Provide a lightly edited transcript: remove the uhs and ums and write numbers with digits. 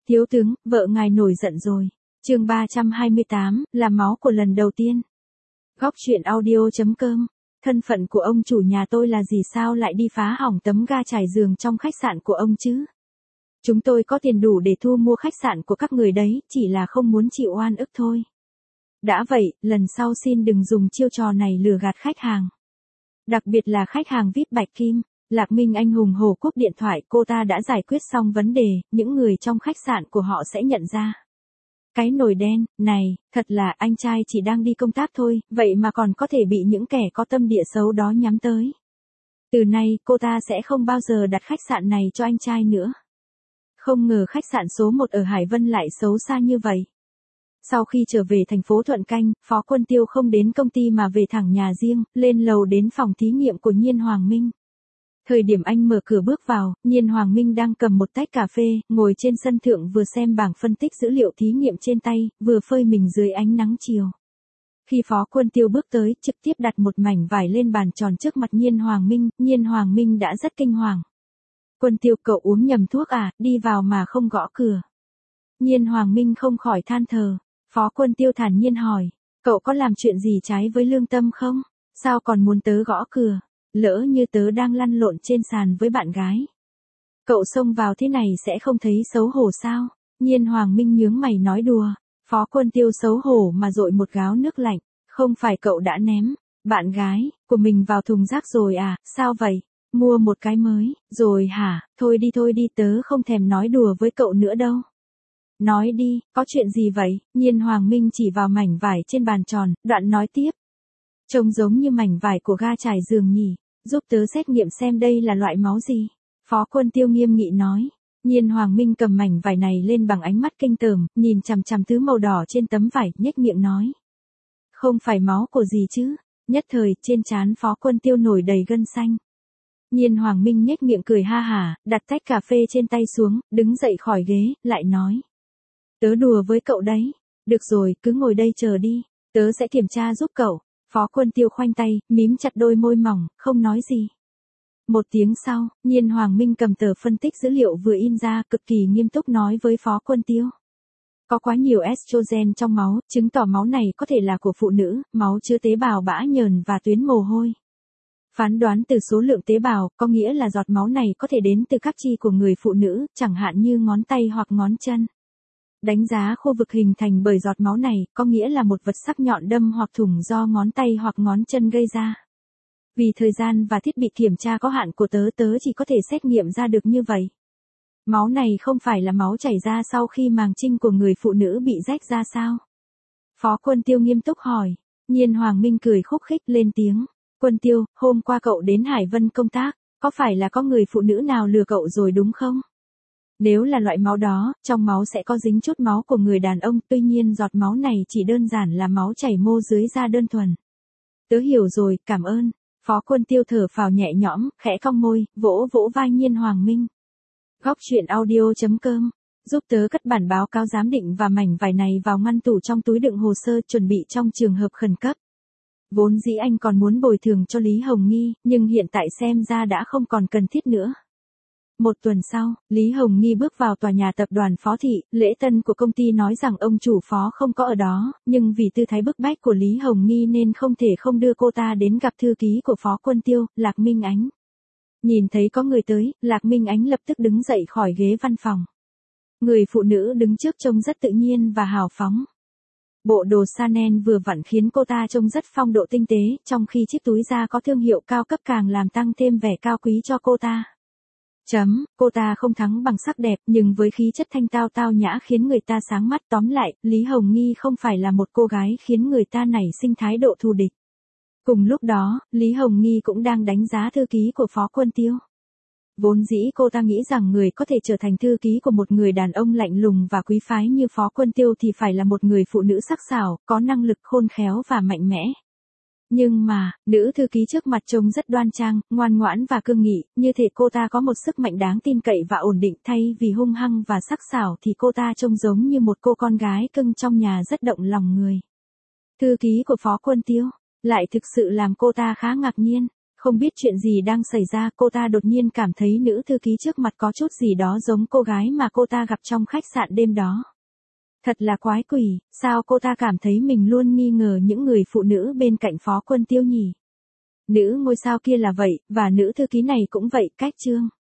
Thiếu tướng, vợ ngài nổi giận rồi. Chương 328, là máu của lần đầu tiên. Góc truyện audio.com. Thân phận của ông chủ nhà tôi là gì, sao lại đi phá hỏng tấm ga trải giường trong khách sạn của ông chứ? Chúng tôi có tiền đủ để thu mua khách sạn của các người đấy, chỉ là không muốn chịu oan ức thôi. Đã vậy, lần sau xin đừng dùng chiêu trò này lừa gạt khách hàng. Đặc biệt là khách hàng VIP Bạch Kim. Lạc Minh Anh hùng hổ cúp điện thoại, cô ta đã giải quyết xong vấn đề, những người trong khách sạn của họ sẽ nhận ra. Cái nồi đen, này, thật là anh trai chỉ đang đi công tác thôi, vậy mà còn có thể bị những kẻ có tâm địa xấu đó nhắm tới. Từ nay, cô ta sẽ không bao giờ đặt khách sạn này cho anh trai nữa. Không ngờ khách sạn số 1 ở Hải Vân lại xấu xa như vậy. Sau khi trở về thành phố Thuận Canh, Phó Quân Tiêu không đến công ty mà về thẳng nhà riêng, lên lầu đến phòng thí nghiệm của Nhiên Hoàng Minh. Thời điểm anh mở cửa bước vào, Nhiên Hoàng Minh đang cầm một tách cà phê, ngồi trên sân thượng vừa xem bảng phân tích dữ liệu thí nghiệm trên tay, vừa phơi mình dưới ánh nắng chiều. Khi Phó Quân Tiêu bước tới, trực tiếp đặt một mảnh vải lên bàn tròn trước mặt Nhiên Hoàng Minh đã rất kinh hoàng. Quân Tiêu, cậu uống nhầm thuốc à, đi vào mà không gõ cửa. Nhiên Hoàng Minh không khỏi than thở. Phó Quân Tiêu thản nhiên hỏi, cậu có làm chuyện gì trái với lương tâm không? Sao còn muốn tớ gõ cửa? Lỡ như tớ đang lăn lộn trên sàn với bạn gái. Cậu xông vào thế này sẽ không thấy xấu hổ sao? Nhiên Hoàng Minh nhướng mày nói đùa. Phó Quân Tiêu xấu hổ mà dội một gáo nước lạnh. Không phải cậu đã ném bạn gái của mình vào thùng rác rồi à? Sao vậy? Mua một cái mới rồi hả? Thôi đi tớ không thèm nói đùa với cậu nữa đâu. Nói đi, có chuyện gì vậy? Nhiên Hoàng Minh chỉ vào mảnh vải trên bàn tròn, đoạn nói tiếp. Trông giống như mảnh vải của ga trải giường nhỉ, giúp tớ xét nghiệm xem đây là loại máu gì. Phó Quân Tiêu nghiêm nghị nói. Nhiên Hoàng Minh cầm mảnh vải này lên bằng ánh mắt kinh tởm, nhìn chằm chằm thứ màu đỏ trên tấm vải, nhếch miệng nói. Không phải máu của gì chứ? Nhất thời, trên trán Phó Quân Tiêu nổi đầy gân xanh. Nhiên Hoàng Minh nhếch miệng cười ha hả, đặt tách cà phê trên tay xuống, đứng dậy khỏi ghế, lại nói. Tớ đùa với cậu đấy. Được rồi, cứ ngồi đây chờ đi, tớ sẽ kiểm tra giúp cậu. Phó Quân Tiêu khoanh tay, mím chặt đôi môi mỏng, không nói gì. Một tiếng sau, Nhiên Hoàng Minh cầm tờ phân tích dữ liệu vừa in ra, cực kỳ nghiêm túc nói với Phó Quân Tiêu. Có quá nhiều estrogen trong máu, chứng tỏ máu này có thể là của phụ nữ, máu chứa tế bào bã nhờn và tuyến mồ hôi. Phán đoán từ số lượng tế bào, có nghĩa là giọt máu này có thể đến từ các chi của người phụ nữ, chẳng hạn như ngón tay hoặc ngón chân. Đánh giá khu vực hình thành bởi giọt máu này, có nghĩa là một vật sắc nhọn đâm hoặc thủng do ngón tay hoặc ngón chân gây ra. Vì thời gian và thiết bị kiểm tra có hạn của tớ chỉ có thể xét nghiệm ra được như vậy. Máu này không phải là máu chảy ra sau khi màng trinh của người phụ nữ bị rách ra sao? Phó Quân Tiêu nghiêm túc hỏi. Nhiên Hoàng Minh cười khúc khích lên tiếng. Quân Tiêu, hôm qua cậu đến Hải Vân công tác, có phải là có người phụ nữ nào lừa cậu rồi đúng không? Nếu là loại máu đó, trong máu sẽ có dính chút máu của người đàn ông, tuy nhiên giọt máu này chỉ đơn giản là máu chảy mô dưới da đơn thuần. Tớ hiểu rồi, cảm ơn. Phó Quân Tiêu thở phào nhẹ nhõm, khẽ cong môi, vỗ vỗ vai Nhiên Hoàng Minh. Góc truyện audio.com. Giúp tớ cất bản báo cáo giám định và mảnh vải này vào ngăn tủ trong túi đựng hồ sơ chuẩn bị trong trường hợp khẩn cấp. Vốn dĩ anh còn muốn bồi thường cho Lý Hồng Nghi, nhưng hiện tại xem ra đã không còn cần thiết nữa. Một tuần sau, Lý Hồng Nghi bước vào tòa nhà tập đoàn Phó Thị, lễ tân của công ty nói rằng ông chủ Phó không có ở đó, nhưng vì tư thái bức bách của Lý Hồng Nghi nên không thể không đưa cô ta đến gặp thư ký của Phó Quân Tiêu, Lạc Minh Ánh. Nhìn thấy có người tới, Lạc Minh Ánh lập tức đứng dậy khỏi ghế văn phòng. Người phụ nữ đứng trước trông rất tự nhiên và hào phóng. Bộ đồ Chanel vừa vặn khiến cô ta trông rất phong độ tinh tế, trong khi chiếc túi da có thương hiệu cao cấp càng làm tăng thêm vẻ cao quý cho cô ta. Cô ta không thắng bằng sắc đẹp, nhưng với khí chất thanh tao tao nhã khiến người ta sáng mắt. Tóm lại, Lý Hồng Nghi không phải là một cô gái khiến người ta nảy sinh thái độ thù địch. Cùng lúc đó, Lý Hồng Nghi cũng đang đánh giá thư ký của Phó Quân Tiêu. Vốn dĩ cô ta nghĩ rằng người có thể trở thành thư ký của một người đàn ông lạnh lùng và quý phái như Phó Quân Tiêu thì phải là một người phụ nữ sắc sảo, có năng lực khôn khéo và mạnh mẽ. Nhưng mà, nữ thư ký trước mặt trông rất đoan trang, ngoan ngoãn và cương nghị, như thể cô ta có một sức mạnh đáng tin cậy và ổn định, thay vì hung hăng và sắc sảo thì cô ta trông giống như một cô con gái cưng trong nhà rất động lòng người. Thư ký của Phó Quân Tiêu lại thực sự làm cô ta khá ngạc nhiên. Không biết chuyện gì đang xảy ra, cô ta đột nhiên cảm thấy nữ thư ký trước mặt có chút gì đó giống cô gái mà cô ta gặp trong khách sạn đêm đó. Thật là quái quỷ, sao cô ta cảm thấy mình luôn nghi ngờ những người phụ nữ bên cạnh Phó Quân Tiêu nhỉ? Nữ ngôi sao kia là vậy, và nữ thư ký này cũng vậy, cách Trương